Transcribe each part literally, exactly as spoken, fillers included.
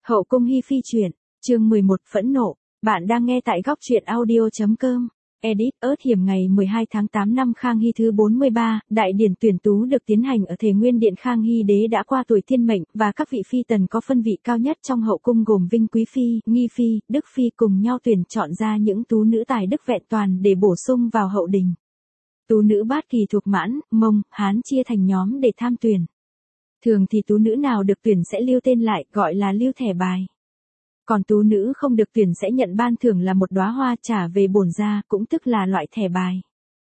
Hậu cung Hi Phi truyện, chương mười một phẫn nộ, bạn đang nghe tại góc truyện audio.com. Edit ớt hiểm ngày mười hai tháng tám năm Khang Hy thứ bốn mươi ba, đại điển tuyển tú được tiến hành ở Thể Nguyên Điện. Khang Hy đế đã qua tuổi thiên mệnh và các vị phi tần có phân vị cao nhất trong hậu cung gồm Vinh Quý Phi, Nghi Phi, Đức Phi cùng nhau tuyển chọn ra những tú nữ tài đức vẹn toàn để bổ sung vào hậu đình. Tú nữ bát kỳ thuộc Mãn, Mông, Hán chia thành nhóm để tham tuyển. Thường thì tú nữ nào được tuyển sẽ lưu tên lại, gọi là lưu thẻ bài. Còn tú nữ không được tuyển sẽ nhận ban thưởng là một đóa hoa trả về bổn gia, cũng tức là loại thẻ bài.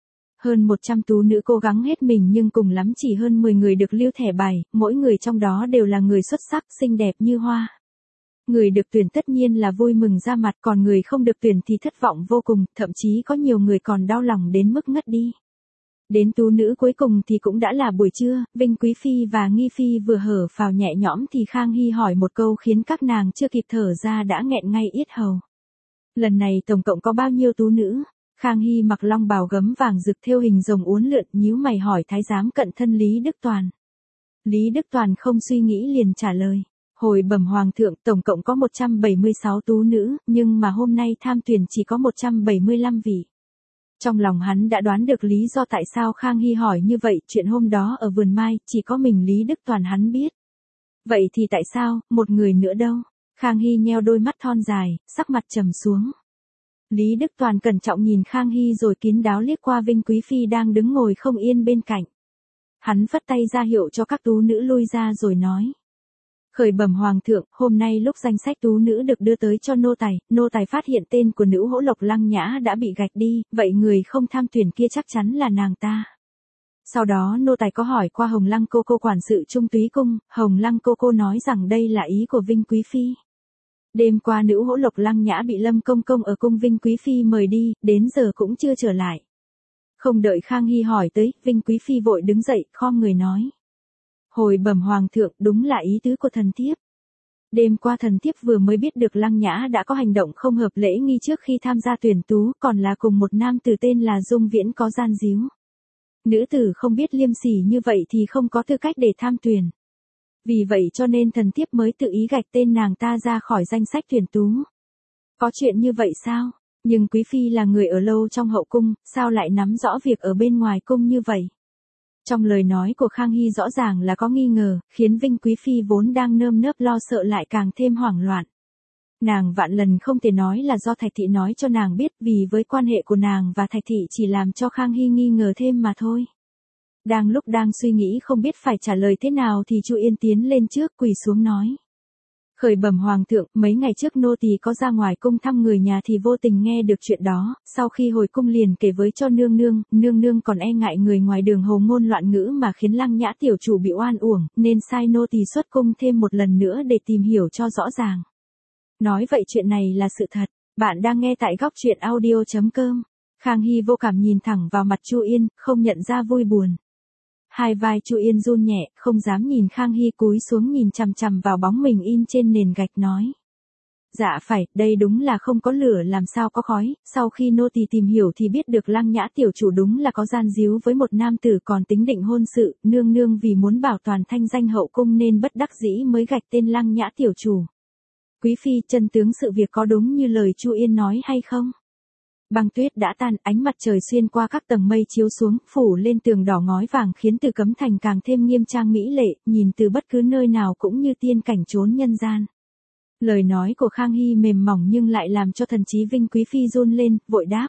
Hơn một trăm tú nữ cố gắng hết mình nhưng cùng lắm chỉ hơn mười người được lưu thẻ bài, mỗi người trong đó đều là người xuất sắc, xinh đẹp như hoa. Người được tuyển tất nhiên là vui mừng ra mặt, còn người không được tuyển thì thất vọng vô cùng, thậm chí có nhiều người còn đau lòng đến mức ngất đi. Đến tú nữ cuối cùng thì cũng đã là buổi trưa, Vinh Quý Phi và Nghi Phi vừa hở phào nhẹ nhõm thì Khang Hy hỏi một câu khiến các nàng chưa kịp thở ra đã nghẹn ngay yết hầu. Lần này tổng cộng có bao nhiêu tú nữ? Khang Hy mặc long bào gấm vàng rực thêu hình rồng uốn lượn, nhíu mày hỏi thái giám cận thân Lý Đức Toàn. Lý Đức Toàn không suy nghĩ liền trả lời. Hồi bẩm hoàng thượng, tổng cộng có một trăm bảy mươi sáu tú nữ, nhưng mà hôm nay tham tuyển chỉ có một trăm bảy mươi lăm vị. Trong lòng hắn đã đoán được lý do tại sao Khang Hy hỏi như vậy, chuyện hôm đó ở vườn mai, chỉ có mình Lý Đức Toàn hắn biết. Vậy thì tại sao, một người nữa đâu? Khang Hy nheo đôi mắt thon dài, sắc mặt trầm xuống. Lý Đức Toàn cẩn trọng nhìn Khang Hy rồi kín đáo liếc qua Vinh Quý Phi đang đứng ngồi không yên bên cạnh. Hắn phất tay ra hiệu cho các tú nữ lui ra rồi nói. Khởi bẩm hoàng thượng, hôm nay lúc danh sách tú nữ được đưa tới cho nô tài, nô tài phát hiện tên của nữ hỗ Lộc Lăng Nhã đã bị gạch đi, vậy người không tham tuyển kia chắc chắn là nàng ta. Sau đó nô tài có hỏi qua Hồng Lăng cô cô quản sự Trung Túy cung, Hồng Lăng cô cô nói rằng đây là ý của Vinh Quý Phi. Đêm qua nữ hỗ Lộc Lăng Nhã bị Lâm công công ở cung Vinh Quý Phi mời đi, đến giờ cũng chưa trở lại. Không đợi Khang Hy hỏi tới, Vinh Quý Phi vội đứng dậy, khom người nói. Hồi bẩm hoàng thượng, đúng là ý tứ của thần thiếp. Đêm qua thần thiếp vừa mới biết được Lăng Nhã đã có hành động không hợp lễ nghi trước khi tham gia tuyển tú, còn là cùng một nam tử tên là Dung Viễn có gian díu. Nữ tử không biết liêm sỉ như vậy thì không có tư cách để tham tuyển. Vì vậy cho nên thần thiếp mới tự ý gạch tên nàng ta ra khỏi danh sách tuyển tú. Có chuyện như vậy sao? Nhưng quý phi là người ở lâu trong hậu cung, sao lại nắm rõ việc ở bên ngoài cung như vậy? Trong lời nói của Khang Hy rõ ràng là có nghi ngờ, khiến Vinh Quý Phi vốn đang nơm nớp lo sợ lại càng thêm hoảng loạn. Nàng vạn lần không thể nói là do Thạch Thị nói cho nàng biết, vì với quan hệ của nàng và Thạch Thị chỉ làm cho Khang Hy nghi ngờ thêm mà thôi. Đang lúc đang suy nghĩ không biết phải trả lời thế nào thì Chu Yên tiến lên trước quỳ xuống nói. Khởi bẩm hoàng thượng, mấy ngày trước nô tỳ có ra ngoài cung thăm người nhà thì vô tình nghe được chuyện đó, sau khi hồi cung liền kể với cho nương nương, nương nương còn e ngại người ngoài đường hồ ngôn loạn ngữ mà khiến Lăng Nhã tiểu chủ bị oan uổng, nên sai nô tỳ xuất cung thêm một lần nữa để tìm hiểu cho rõ ràng. Nói vậy chuyện này là sự thật, bạn đang nghe tại góc truyện audio.com. Khang Hy vô cảm nhìn thẳng vào mặt Chu Yên, không nhận ra vui buồn. Hai vai Chu Yên run nhẹ, không dám nhìn Khang Hy cúi xuống nhìn chằm chằm vào bóng mình in trên nền gạch nói. Dạ phải, đây đúng là không có lửa làm sao có khói, sau khi nô tỳ tìm hiểu thì biết được Lăng Nhã tiểu chủ đúng là có gian díu với một nam tử còn tính định hôn sự, nương nương vì muốn bảo toàn thanh danh hậu cung nên bất đắc dĩ mới gạch tên Lăng Nhã tiểu chủ. Quý phi, chân tướng sự việc có đúng như lời Chu Yên nói hay không? Băng tuyết đã tan, ánh mặt trời xuyên qua các tầng mây chiếu xuống, phủ lên tường đỏ ngói vàng khiến Từ Cấm Thành càng thêm nghiêm trang mỹ lệ, nhìn từ bất cứ nơi nào cũng như tiên cảnh trốn nhân gian. Lời nói của Khang Hy mềm mỏng nhưng lại làm cho thần trí Vinh Quý Phi run lên, vội đáp.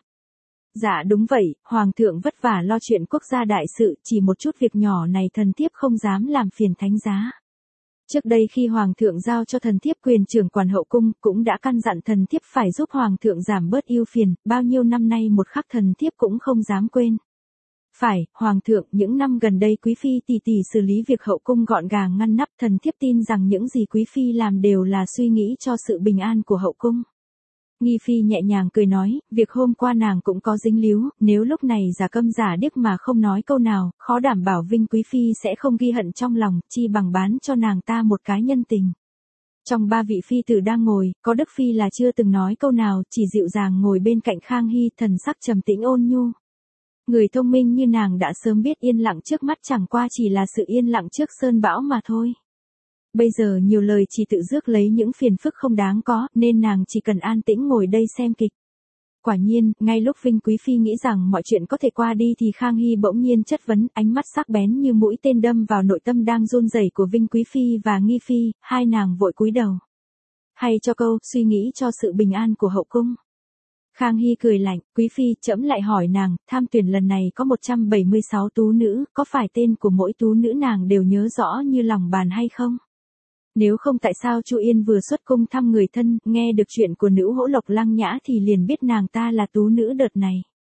Dạ đúng vậy, hoàng thượng vất vả lo chuyện quốc gia đại sự, chỉ một chút việc nhỏ này thần thiếp không dám làm phiền thánh giá. Trước đây khi Hoàng thượng giao cho thần thiếp quyền trưởng quản hậu cung, cũng đã căn dặn thần thiếp phải giúp Hoàng thượng giảm bớt ưu phiền, bao nhiêu năm nay một khắc thần thiếp cũng không dám quên. Phải, Hoàng thượng, những năm gần đây quý phi tỉ tỉ xử lý việc hậu cung gọn gàng ngăn nắp, thần thiếp tin rằng những gì quý phi làm đều là suy nghĩ cho sự bình an của hậu cung. Nghi Phi nhẹ nhàng cười nói, việc hôm qua nàng cũng có dính líu, nếu lúc này giả câm giả điếc mà không nói câu nào, khó đảm bảo Vinh Quý Phi sẽ không ghi hận trong lòng, chi bằng bán cho nàng ta một cái nhân tình. Trong ba vị phi tử đang ngồi, có Đức Phi là chưa từng nói câu nào, chỉ dịu dàng ngồi bên cạnh Khang Hy, thần sắc trầm tĩnh ôn nhu. Người thông minh như nàng đã sớm biết yên lặng trước mắt chẳng qua chỉ là sự yên lặng trước sơn bão mà thôi. Bây giờ nhiều lời chỉ tự rước lấy những phiền phức không đáng có, nên nàng chỉ cần an tĩnh ngồi đây xem kịch. Quả nhiên, ngay lúc Vinh Quý Phi nghĩ rằng mọi chuyện có thể qua đi thì Khang Hy bỗng nhiên chất vấn, ánh mắt sắc bén như mũi tên đâm vào nội tâm đang run rẩy của Vinh Quý Phi và Nghi Phi, hai nàng vội cúi đầu. Hay cho câu, suy nghĩ cho sự bình an của hậu cung. Khang Hy cười lạnh, Quý Phi, trẫm lại hỏi nàng, tham tuyển lần này có một trăm bảy mươi sáu tú nữ, có phải tên của mỗi tú nữ nàng đều nhớ rõ như lòng bàn hay không? Nếu không tại sao Chu Yên vừa xuất cung thăm người thân, nghe được chuyện của nữ hỗ Lộc Lăng Nhã thì liền biết nàng ta là tú nữ đợt này.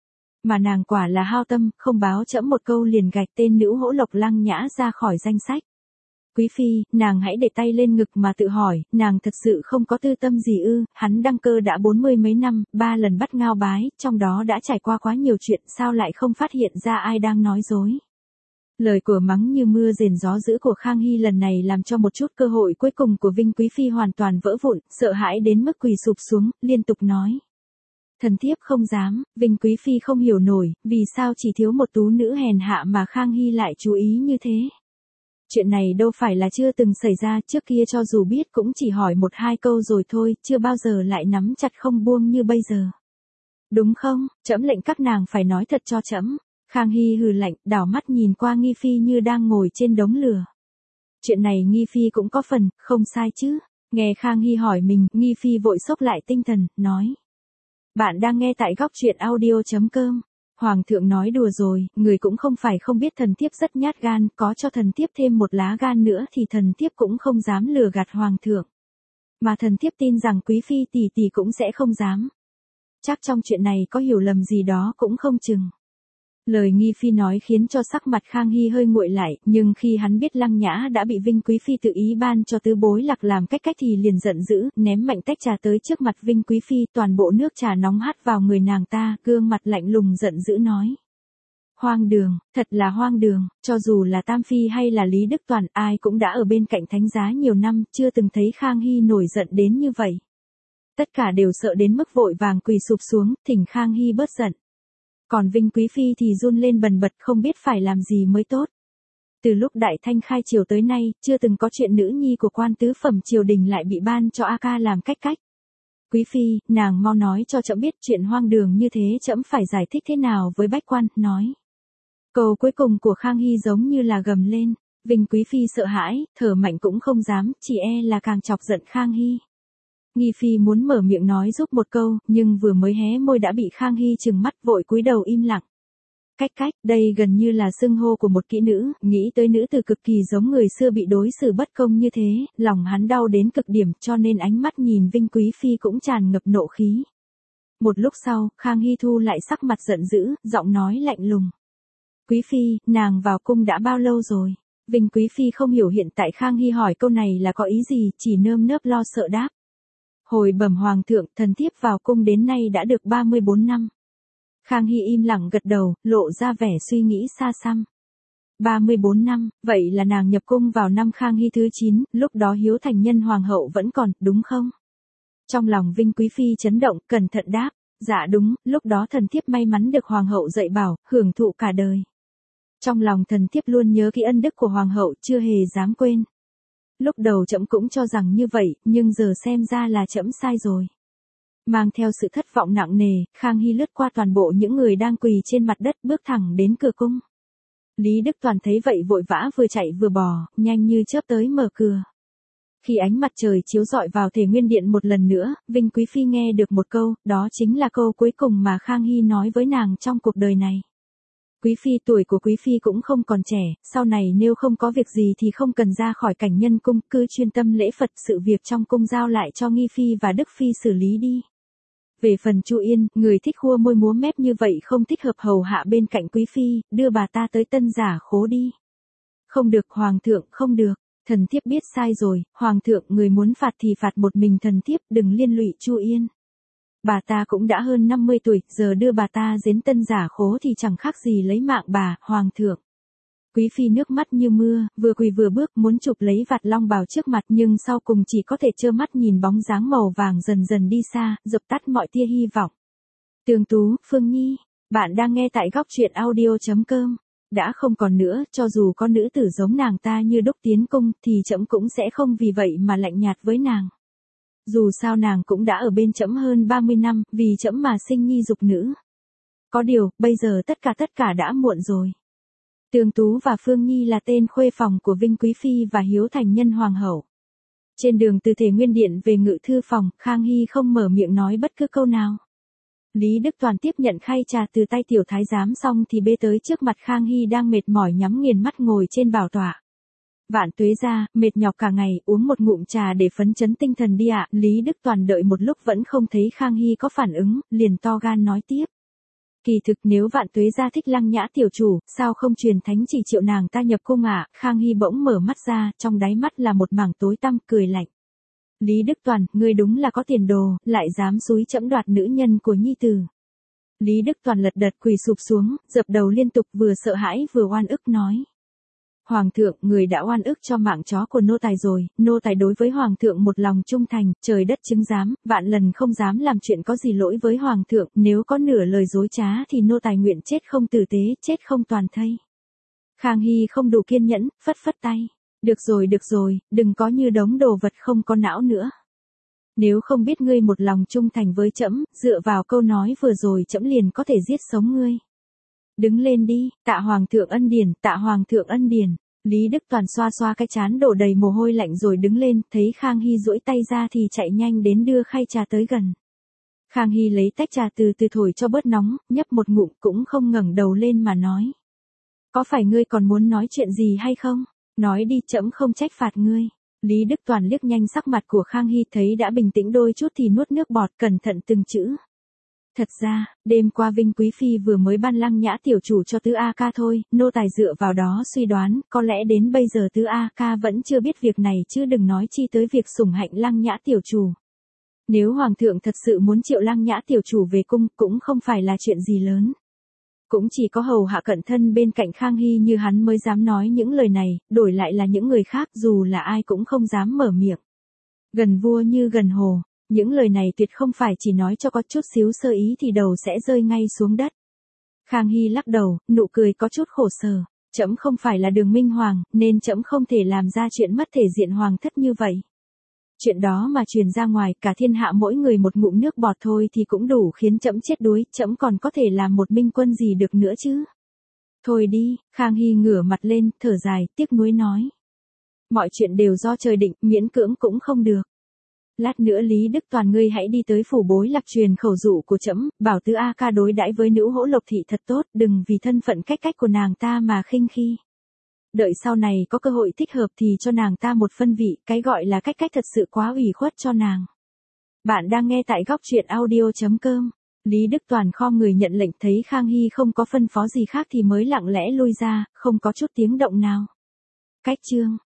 Mà nàng quả là hao tâm, không báo trẫm một câu liền gạch tên nữ hỗ Lộc Lăng Nhã ra khỏi danh sách. Quý Phi, nàng hãy để tay lên ngực mà tự hỏi, nàng thật sự không có tư tâm gì ư, hắn đăng cơ đã bốn mươi mấy năm, ba lần bắt ngao bái, trong đó đã trải qua quá nhiều chuyện, sao lại không phát hiện ra ai đang nói dối. Lời của mắng như mưa rền gió dữ của Khang Hy lần này làm cho một chút cơ hội cuối cùng của Vinh Quý Phi hoàn toàn vỡ vụn, sợ hãi đến mức quỳ sụp xuống, liên tục nói. Thần thiếp không dám, Vinh Quý Phi không hiểu nổi, vì sao chỉ thiếu một tú nữ hèn hạ mà Khang Hy lại chú ý như thế. Chuyện này đâu phải là chưa từng xảy ra, trước kia cho dù biết cũng chỉ hỏi một hai câu rồi thôi, chưa bao giờ lại nắm chặt không buông như bây giờ. Đúng không, trẫm lệnh các nàng phải nói thật cho trẫm. Khang Hy hừ lạnh, đảo mắt nhìn qua Nghi Phi như đang ngồi trên đống lửa. Chuyện này Nghi Phi cũng có phần, không sai chứ. Nghe Khang Hy hỏi mình, Nghi Phi vội xốc lại tinh thần, nói. Bạn đang nghe tại góc truyện audio chấm com. Hoàng thượng nói đùa rồi, người cũng không phải không biết thần thiếp rất nhát gan, có cho thần thiếp thêm một lá gan nữa thì thần thiếp cũng không dám lừa gạt hoàng thượng. Mà thần thiếp tin rằng Quý Phi tỷ tỷ cũng sẽ không dám. Chắc trong chuyện này có hiểu lầm gì đó cũng không chừng. Lời Nghi Phi nói khiến cho sắc mặt Khang Hy hơi nguội lại, nhưng khi hắn biết Lăng Nhã đã bị Vinh Quý Phi tự ý ban cho tứ bối Lạc làm cách cách thì liền giận dữ, ném mạnh tách trà tới trước mặt Vinh Quý Phi, toàn bộ nước trà nóng hắt vào người nàng ta, gương mặt lạnh lùng giận dữ nói. Hoang đường, thật là hoang đường, cho dù là Tam Phi hay là Lý Đức Toàn, ai cũng đã ở bên cạnh thánh giá nhiều năm, chưa từng thấy Khang Hy nổi giận đến như vậy. Tất cả đều sợ đến mức vội vàng quỳ sụp xuống, thỉnh Khang Hy bớt giận. Còn Vinh Quý Phi thì run lên bần bật không biết phải làm gì mới tốt. Từ lúc Đại Thanh khai triều tới nay, chưa từng có chuyện nữ nhi của quan tứ phẩm triều đình lại bị ban cho A Ca làm cách cách. Quý Phi, nàng mau nói cho trẫm biết chuyện hoang đường như thế trẫm phải giải thích thế nào với bách quan, nói. Câu cuối cùng của Khang Hy giống như là gầm lên, Vinh Quý Phi sợ hãi, thở mạnh cũng không dám, chỉ e là càng chọc giận Khang Hy. Nghi Phi muốn mở miệng nói giúp một câu, nhưng vừa mới hé môi đã bị Khang Hy trừng mắt vội cúi đầu im lặng. Cách cách, đây gần như là xưng hô của một kỹ nữ, nghĩ tới nữ từ cực kỳ giống người xưa bị đối xử bất công như thế, lòng hắn đau đến cực điểm cho nên ánh mắt nhìn Vinh Quý Phi cũng tràn ngập nộ khí. Một lúc sau, Khang Hy thu lại sắc mặt giận dữ, giọng nói lạnh lùng. Quý Phi, nàng vào cung đã bao lâu rồi? Vinh Quý Phi không hiểu hiện tại Khang Hy hỏi câu này là có ý gì, chỉ nơm nớp lo sợ đáp. Hồi bẩm hoàng thượng, thần thiếp vào cung đến nay đã được ba mươi bốn năm. Khang Hy im lặng gật đầu, lộ ra vẻ suy nghĩ xa xăm. ba mươi bốn năm, vậy là nàng nhập cung vào năm Khang Hy thứ chín, lúc đó Hiếu Thành Nhân hoàng hậu vẫn còn, đúng không? Trong lòng Vinh Quý Phi chấn động, cẩn thận đáp. Dạ đúng, lúc đó thần thiếp may mắn được hoàng hậu dạy bảo, hưởng thụ cả đời. Trong lòng thần thiếp luôn nhớ kỹ ân đức của hoàng hậu, chưa hề dám quên. Lúc đầu trẫm cũng cho rằng như vậy, nhưng giờ xem ra là trẫm sai rồi. Mang theo sự thất vọng nặng nề, Khang Hy lướt qua toàn bộ những người đang quỳ trên mặt đất bước thẳng đến cửa cung. Lý Đức Toàn thấy vậy vội vã vừa chạy vừa bò, nhanh như chớp tới mở cửa. Khi ánh mặt trời chiếu rọi vào Thể Nguyên Điện một lần nữa, Vinh Quý Phi nghe được một câu, đó chính là câu cuối cùng mà Khang Hy nói với nàng trong cuộc đời này. Quý Phi, tuổi của Quý Phi cũng không còn trẻ, sau này nếu không có việc gì thì không cần ra khỏi cảnh nhân cung, cứ chuyên tâm lễ Phật, sự việc trong cung giao lại cho Nghi Phi và Đức Phi xử lý đi. Về phần Chu Yên, người thích khua môi múa mép như vậy không thích hợp hầu hạ bên cạnh Quý Phi, đưa bà ta tới tân giả khố đi. Không được hoàng thượng, không được, thần thiếp biết sai rồi, hoàng thượng người muốn phạt thì phạt một mình thần thiếp, đừng liên lụy Chu Yên. Bà ta cũng đã hơn năm mươi tuổi, giờ đưa bà ta đến tân giả khố thì chẳng khác gì lấy mạng bà, hoàng thượng. Quý Phi nước mắt như mưa, vừa quỳ vừa bước muốn chụp lấy vạt long bào trước mặt nhưng sau cùng chỉ có thể trơ mắt nhìn bóng dáng màu vàng dần dần đi xa, dập tắt mọi tia hy vọng. Tường Tú, Phương Nhi, bạn đang nghe tại góc truyện audio chấm com. đã không còn nữa, cho dù có nữ tử giống nàng ta như đúc tiến cung, thì trẫm cũng sẽ không vì vậy mà lạnh nhạt với nàng. Dù sao nàng cũng đã ở bên trẫm hơn ba mươi năm, vì trẫm mà sinh nhi dục nữ. Có điều, bây giờ tất cả tất cả đã muộn rồi. Tường Tú và Phương Nhi là tên khuê phòng của Vinh Quý Phi và Hiếu Thành Nhân Hoàng hậu. Trên đường từ Thể Nguyên Điện về ngự thư phòng, Khang Hy không mở miệng nói bất cứ câu nào. Lý Đức Toàn tiếp nhận khay trà từ tay tiểu thái giám xong thì bê tới trước mặt Khang Hy đang mệt mỏi nhắm nghiền mắt ngồi trên bảo tọa. Vạn tuế ra, mệt nhọc cả ngày, uống một ngụm trà để phấn chấn tinh thần đi ạ. Lý Đức Toàn đợi một lúc vẫn không thấy Khang Hy có phản ứng, liền to gan nói tiếp. Kỳ thực nếu Vạn tuế ra thích Lăng Nhã tiểu chủ, sao không truyền thánh chỉ triệu nàng ta nhập cung ạ? Khang Hy bỗng mở mắt ra, trong đáy mắt là một mảng tối tăm, cười lạnh. Lý Đức Toàn, ngươi đúng là có tiền đồ, lại dám xúi trẫm đoạt nữ nhân của nhi tử. Lý Đức Toàn lật đật quỳ sụp xuống, dập đầu liên tục, vừa sợ hãi vừa oan ức nói. Hoàng thượng, người đã oan ức cho mạng chó của nô tài rồi, nô tài đối với Hoàng thượng một lòng trung thành, trời đất chứng giám, vạn lần không dám làm chuyện có gì lỗi với Hoàng thượng, nếu có nửa lời dối trá thì nô tài nguyện chết không tử tế, chết không toàn thây. Khang Hy không đủ kiên nhẫn, phất phất tay. Được rồi được rồi, đừng có như đống đồ vật không có não nữa. Nếu không biết ngươi một lòng trung thành với trẫm, dựa vào câu nói vừa rồi trẫm liền có thể giết sống ngươi. Đứng lên đi, tạ Hoàng thượng ân điển, tạ Hoàng thượng ân điển. Lý Đức Toàn xoa xoa cái trán đổ đầy mồ hôi lạnh rồi đứng lên, thấy Khang Hy duỗi tay ra thì chạy nhanh đến đưa khay trà tới gần. Khang Hy lấy tách trà từ từ thổi cho bớt nóng, nhấp một ngụm cũng không ngẩng đầu lên mà nói. Có phải ngươi còn muốn nói chuyện gì hay không? Nói đi, trẫm không trách phạt ngươi. Lý Đức Toàn liếc nhanh sắc mặt của Khang Hy, thấy đã bình tĩnh đôi chút thì nuốt nước bọt, cẩn thận từng chữ. Thật ra, đêm qua Vinh Quý Phi vừa mới ban Lăng Nhã tiểu chủ cho Tứ A Ca thôi, nô tài dựa vào đó suy đoán, có lẽ đến bây giờ Tứ A Ca vẫn chưa biết việc này chứ đừng nói chi tới việc sủng hạnh Lăng Nhã tiểu chủ. Nếu Hoàng thượng thật sự muốn triệu Lăng Nhã tiểu chủ về cung, cũng không phải là chuyện gì lớn. Cũng chỉ có hầu hạ cận thân bên cạnh Khang Hy như hắn mới dám nói những lời này, đổi lại là những người khác dù là ai cũng không dám mở miệng. Gần vua như gần hồ, những lời này tuyệt không phải chỉ nói cho có chút xíu sơ ý thì đầu sẽ rơi ngay xuống đất. Khang Hy lắc đầu, nụ cười có chút khổ sở, trẫm không phải là Đường Minh Hoàng, nên trẫm không thể làm ra chuyện mất thể diện hoàng thất như vậy. Chuyện đó mà truyền ra ngoài, cả thiên hạ mỗi người một ngụm nước bọt thôi thì cũng đủ khiến trẫm chết đuối, trẫm còn có thể làm một minh quân gì được nữa chứ. Thôi đi, Khang Hy ngửa mặt lên, thở dài, tiếc nuối nói. Mọi chuyện đều do trời định, miễn cưỡng cũng không được. Lát nữa Lý Đức Toàn ngươi hãy đi tới phủ Bối Lạc truyền khẩu dụ của trẫm, bảo Tứ A Ca đối đãi với nữ hỗ Lộc thị thật tốt, đừng vì thân phận cách cách của nàng ta mà khinh khi. Đợi sau này có cơ hội thích hợp thì cho nàng ta một phân vị, cái gọi là cách cách thật sự quá ủy khuất cho nàng. Bạn đang nghe tại góc truyện audio chấm com. Lý Đức Toàn khom người nhận lệnh, thấy Khang Hy không có phân phó gì khác thì mới lặng lẽ lui ra, không có chút tiếng động nào. Cách chương